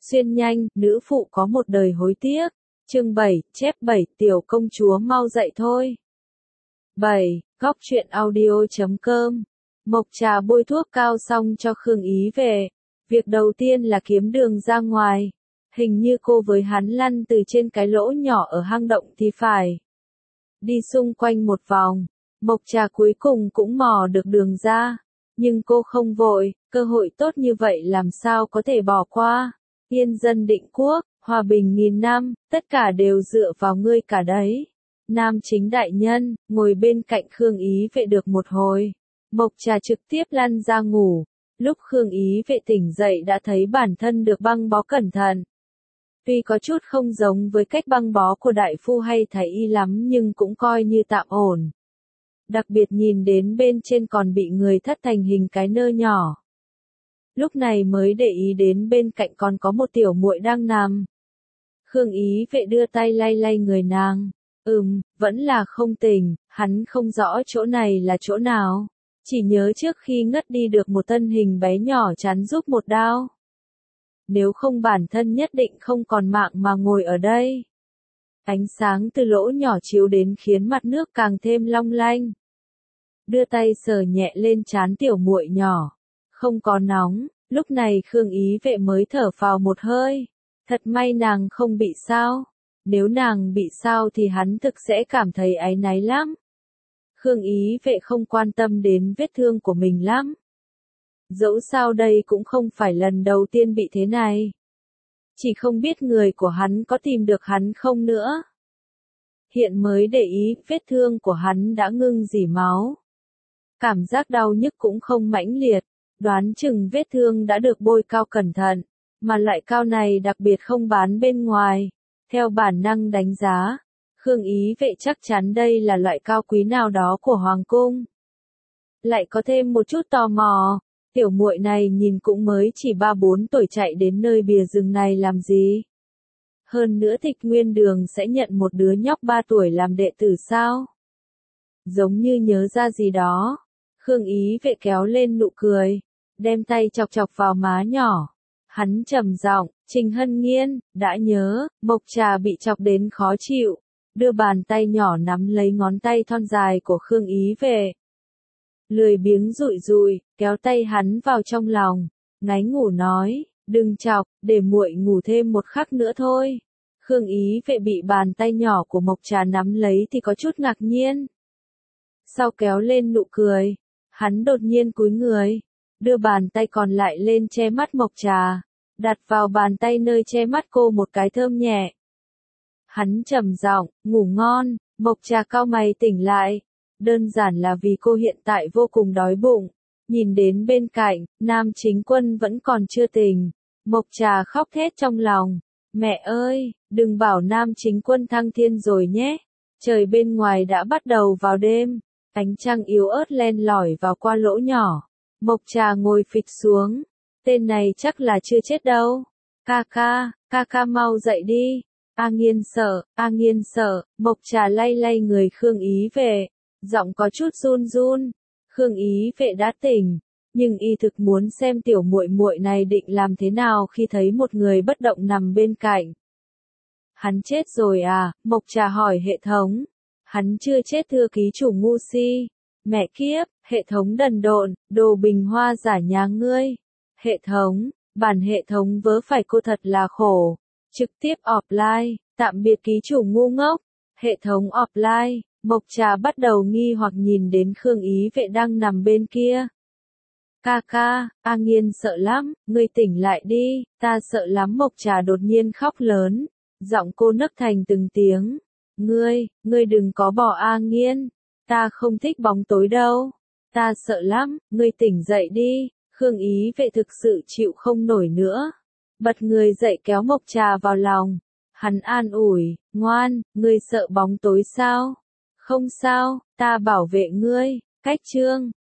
Xuyên nhanh, nữ phụ có một đời hối tiếc. Chương 7, chép 7, tiểu công chúa mau dậy thôi. 7. Góc truyện audio.com. Mộc Trà bôi thuốc cao xong cho Khương Ý về. Việc đầu tiên là kiếm đường ra ngoài. Hình như cô với hắn lăn từ trên cái lỗ nhỏ ở hang động thì phải. Đi xung quanh một vòng, Mộc Trà cuối cùng cũng mò được đường ra. Nhưng cô không vội, cơ hội tốt như vậy làm sao có thể bỏ qua. Yên dân định quốc, hòa bình nghìn năm, tất cả đều dựa vào ngươi cả đấy. Nam chính đại nhân, ngồi bên cạnh Khương Ý Vệ được một hồi. Mộc Trà trực tiếp lăn ra ngủ. Lúc Khương Ý Vệ tỉnh dậy đã thấy bản thân được băng bó cẩn thận. Tuy có chút không giống với cách băng bó của đại phu hay thái y lắm nhưng cũng coi như tạm ổn. Đặc biệt nhìn đến bên trên còn bị người thắt thành hình cái nơ nhỏ. Lúc này mới để ý đến bên cạnh còn có một tiểu muội đang nằm. Khương Ý Vệ đưa tay lay lay người nàng. Vẫn là không tỉnh, hắn không rõ chỗ này là chỗ nào. Chỉ nhớ trước khi ngất đi được một thân hình bé nhỏ chắn giúp một đao. Nếu không bản thân nhất định không còn mạng mà ngồi ở đây. Ánh sáng từ lỗ nhỏ chiếu đến khiến mặt nước càng thêm long lanh. Đưa tay sờ nhẹ lên trán tiểu muội nhỏ. Không có nóng, lúc này Khương Ý Vệ mới thở phào một hơi. Thật may nàng không bị sao. Nếu nàng bị sao thì hắn thực sẽ cảm thấy áy náy lắm. Khương Ý Vệ không quan tâm đến vết thương của mình lắm. Dẫu sao đây cũng không phải lần đầu tiên bị thế này. Chỉ không biết người của hắn có tìm được hắn không nữa. Hiện mới để ý vết thương của hắn đã ngưng rỉ máu. Cảm giác đau nhức cũng không mãnh liệt. Đoán chừng vết thương đã được bôi cao cẩn thận. Mà loại cao này đặc biệt không bán bên ngoài. Theo bản năng đánh giá, Khương Ý Vệ chắc chắn đây là loại cao quý nào đó của Hoàng cung. Lại có thêm một chút tò mò, tiểu muội này nhìn cũng mới chỉ 3-4 tuổi chạy đến nơi bìa rừng này làm gì. Hơn nữa Tịch Nguyên Đường sẽ nhận một đứa nhóc 3 tuổi làm đệ tử sao? Giống như nhớ ra gì đó, Khương Ý Vệ kéo lên nụ cười, đem tay chọc chọc vào má nhỏ. Hắn trầm giọng, Trình Hân Nghiên, đã nhớ, Mộc Trà bị chọc đến khó chịu, đưa bàn tay nhỏ nắm lấy ngón tay thon dài của Khương Ý Vệ. Lười biếng rụi rụi, kéo tay hắn vào trong lòng, ngáy ngủ nói, đừng chọc, để muội ngủ thêm một khắc nữa thôi. Khương Ý Vệ bị bàn tay nhỏ của Mộc Trà nắm lấy thì có chút ngạc nhiên. Sau kéo lên nụ cười, hắn đột nhiên cúi người, đưa bàn tay còn lại lên che mắt Mộc Trà, đặt vào bàn tay nơi che mắt cô một cái thơm nhẹ. Hắn trầm giọng, ngủ ngon. Mộc Trà cau mày tỉnh lại. Đơn giản là vì cô hiện tại vô cùng đói bụng. Nhìn đến bên cạnh, Nam Chính Quân vẫn còn chưa tỉnh. Mộc Trà khóc thét trong lòng. Mẹ ơi, đừng bảo Nam Chính Quân thăng thiên rồi nhé. Trời bên ngoài đã bắt đầu vào đêm. Ánh trăng yếu ớt len lỏi vào qua lỗ nhỏ. Mộc Trà ngồi phịch xuống. Tên này chắc là chưa chết đâu. Ca ca mau dậy đi. A Nghiên sợ, Mộc Trà lay lay người Khương Ý Vệ, giọng có chút run run. Khương Ý Vệ đã tỉnh, nhưng y thực muốn xem tiểu muội muội này định làm thế nào khi thấy một người bất động nằm bên cạnh. Hắn chết rồi à? Mộc Trà hỏi hệ thống. Hắn chưa chết thưa ký chủ ngu si. Mẹ kiếp, hệ thống đần độn, đồ bình hoa giả nhà ngươi. Hệ thống, bản hệ thống vớ phải cô thật là khổ. Trực tiếp offline, tạm biệt ký chủ ngu ngốc. Hệ thống offline, Mộc Trà bắt đầu nghi hoặc nhìn đến Khương Ý Vệ đang nằm bên kia. Ca, A Nghiên sợ lắm, ngươi tỉnh lại đi, ta sợ lắm. Mộc Trà đột nhiên khóc lớn, giọng cô nấc thành từng tiếng. Ngươi đừng có bỏ A Nghiên, ta không thích bóng tối đâu, ta sợ lắm, ngươi tỉnh dậy đi. Khương Ý Vệ thực sự chịu không nổi nữa. Bật người dậy kéo Mộc Trà vào lòng. Hắn an ủi, ngoan, ngươi sợ bóng tối sao? Không sao, ta bảo vệ ngươi. Cách chương.